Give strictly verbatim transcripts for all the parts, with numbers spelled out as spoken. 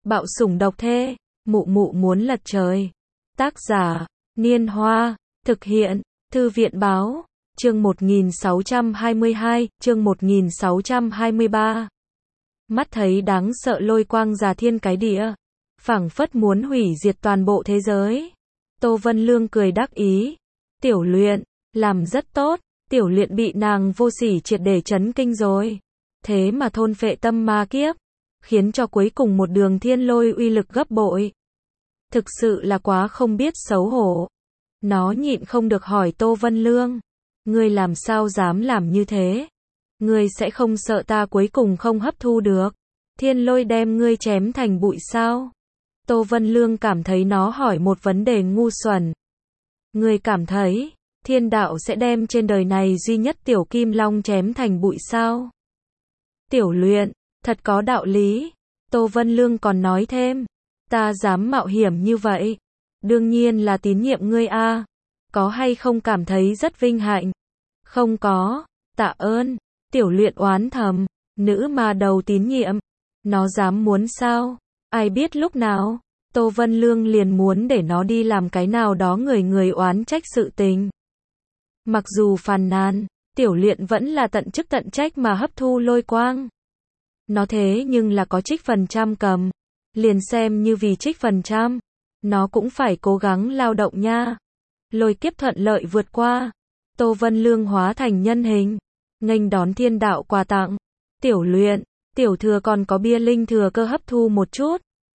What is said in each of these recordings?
Bạo sủng độc thê, mụ mụ muốn lật trời. Tác giả, Niên Hoa, thực hiện, Thư viện báo, chương một nghìn sáu trăm hai mươi hai, chương một nghìn sáu trăm hai mươi ba. Mắt thấy đáng sợ lôi quang già thiên cái địa, phảng phất muốn hủy diệt toàn bộ thế giới. Tô Vân Lương cười đắc ý. Tiểu Luyện, làm rất tốt, Tiểu Luyện bị nàng vô sỉ triệt để chấn kinh rồi. Thế mà thôn phệ tâm ma kiếp, khiến cho cuối cùng một đường thiên lôi uy lực gấp bội. Thực sự là quá không biết xấu hổ. Nó nhịn không được hỏi Tô Vân Lương. Ngươi làm sao dám làm như thế? Ngươi sẽ không sợ ta cuối cùng không hấp thu được? Thiên lôi đem ngươi chém thành bụi sao? Tô Vân Lương cảm thấy nó hỏi một vấn đề ngu xuẩn. Ngươi cảm thấy, thiên đạo sẽ đem trên đời này duy nhất tiểu kim long chém thành bụi sao? Tiểu Luyện, thật có đạo lý. Tô Vân Lương còn nói thêm. Ta dám mạo hiểm như vậy. Đương nhiên là tín nhiệm ngươi a. Có hay không cảm thấy rất vinh hạnh? Không có, tạ ơn. Tiểu Luyện oán thầm. Nữ mà đầu tín nhiệm. Nó dám muốn sao? Ai biết lúc nào? Tô Vân Lương liền muốn để nó đi làm cái nào đó người người oán trách sự tình. Mặc dù phàn nàn, Tiểu Luyện vẫn là tận chức tận trách mà hấp thu lôi quang. Nó thế nhưng là có trích phần trăm cầm. Liền xem như vì trích phần trăm, nó cũng phải cố gắng lao động nha. Lôi kiếp thuận lợi vượt qua. Tô Vân Lương hóa thành nhân hình, nghênh đón thiên đạo quà tặng. Tiểu Luyện, tiểu thừa còn có bia linh thừa cơ hấp thu một chút.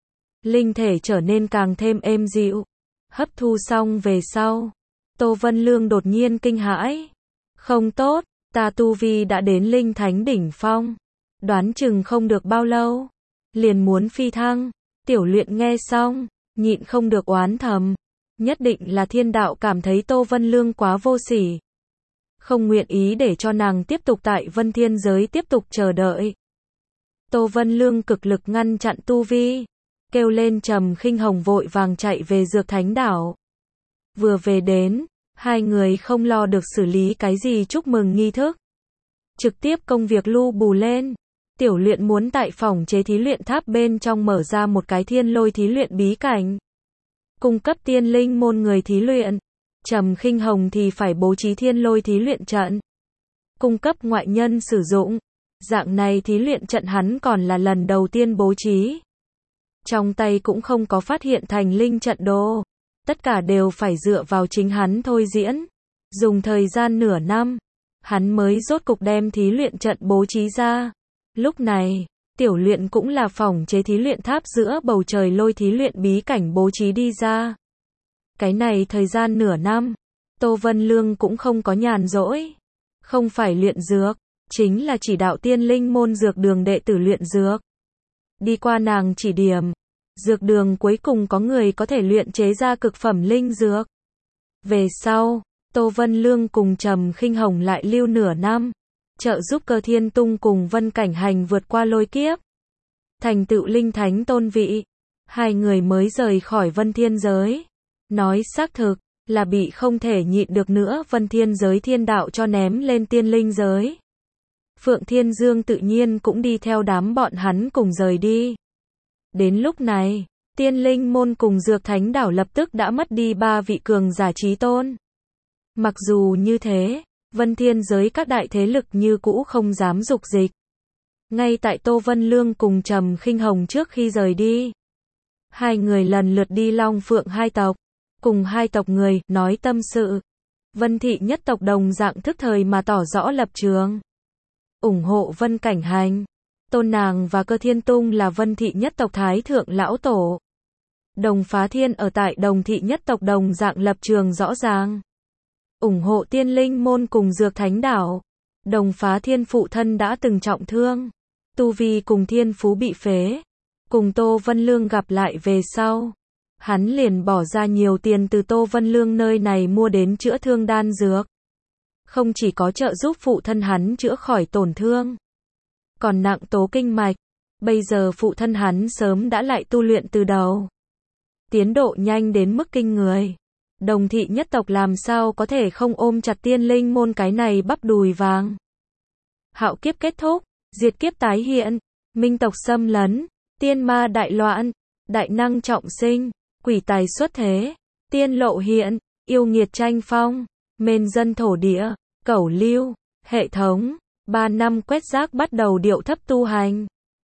Linh thể trở nên càng thêm êm dịu. Hấp thu xong về sau, Tô Vân Lương đột nhiên kinh hãi. Không tốt, ta tu vi đã đến linh thánh đỉnh phong. Đoán chừng không được bao lâu, liền muốn phi thăng. Tiểu Luyện nghe xong, nhịn không được oán thầm. Nhất định là thiên đạo cảm thấy Tô Vân Lương quá vô sỉ. Không nguyện ý để cho nàng tiếp tục tại Vân Thiên giới tiếp tục chờ đợi. Tô Vân Lương cực lực ngăn chặn tu vi. Kêu lên Trầm Khinh Hồng vội vàng chạy về Dược Thánh Đảo. Vừa về đến, hai người không lo được xử lý cái gì chúc mừng nghi thức. Trực tiếp công việc lu bù lên. Tiểu Luyện muốn tại phòng chế thí luyện tháp bên trong mở ra một cái thiên lôi thí luyện bí cảnh. Cung cấp tiên linh môn người thí luyện. Trầm Khinh Hồng thì phải bố trí thiên lôi thí luyện trận. Cung cấp ngoại nhân sử dụng. Dạng này thí luyện trận hắn còn là lần đầu tiên bố trí. Trong tay cũng không có phát hiện thành linh trận đồ. Tất cả đều phải dựa vào chính hắn thôi diễn. Dùng thời gian nửa năm, hắn mới rốt cục đem thí luyện trận bố trí ra. Lúc này, Tiểu Luyện cũng là phòng chế thí luyện tháp giữa bầu trời lôi thí luyện bí cảnh bố trí đi ra. Cái này thời gian nửa năm, Tô Vân Lương cũng không có nhàn rỗi. Không phải luyện dược, chính là chỉ đạo tiên linh môn dược đường đệ tử luyện dược. Đi qua nàng chỉ điểm, dược đường cuối cùng có người có thể luyện chế ra cực phẩm linh dược. Về sau, Tô Vân Lương cùng Trầm Khinh Hồng lại lưu nửa năm. Trợ giúp Cơ Thiên Tung cùng Vân Cảnh Hành vượt qua lôi kiếp. Thành tựu linh thánh tôn vị. Hai người mới rời khỏi Vân Thiên giới. Nói xác thực, là bị không thể nhịn được nữa Vân Thiên giới thiên đạo cho ném lên tiên linh giới. Phượng Thiên Dương tự nhiên cũng đi theo đám bọn hắn cùng rời đi. Đến lúc này, tiên linh môn cùng Dược Thánh Đảo lập tức đã mất đi ba vị cường giả chí tôn. Mặc dù như thế, Vân Thiên giới các đại thế lực như cũ không dám dục dịch. Ngay tại Tô Vân Lương cùng Trầm Khinh Hồng trước khi rời đi, hai người lần lượt đi Long Phượng hai tộc, cùng hai tộc người nói tâm sự. Vân thị nhất tộc đồng dạng thức thời mà tỏ rõ lập trường, ủng hộ Vân Cảnh Hành, tôn nàng và Cơ Thiên Tung là Vân thị nhất tộc thái thượng lão tổ. Đồng Phá Thiên ở tại Đồng thị nhất tộc đồng dạng lập trường rõ ràng, ủng hộ tiên linh môn cùng Dược Thánh Đảo. Đồng Phá Thiên phụ thân đã từng trọng thương, tu vi cùng thiên phú bị phế. Cùng Tô Vân Lương gặp lại về sau, hắn liền bỏ ra nhiều tiền từ Tô Vân Lương nơi này mua đến chữa thương đan dược. Không chỉ có trợ giúp phụ thân hắn chữa khỏi tổn thương, còn nặng tố kinh mạch. Bây giờ phụ thân hắn sớm đã lại tu luyện từ đầu. Tiến độ nhanh đến mức kinh người. Đồng thị nhất tộc làm sao có thể không ôm chặt tiên linh môn cái này bắp đùi vàng. Hạo kiếp kết thúc, diệt kiếp tái hiện, minh tộc xâm lấn, tiên ma đại loạn, đại năng trọng sinh, quỷ tài xuất thế, tiên lộ hiện, yêu nghiệt tranh phong, mên dân thổ địa, cẩu lưu, hệ thống, ba năm quét rác bắt đầu điệu thấp tu hành.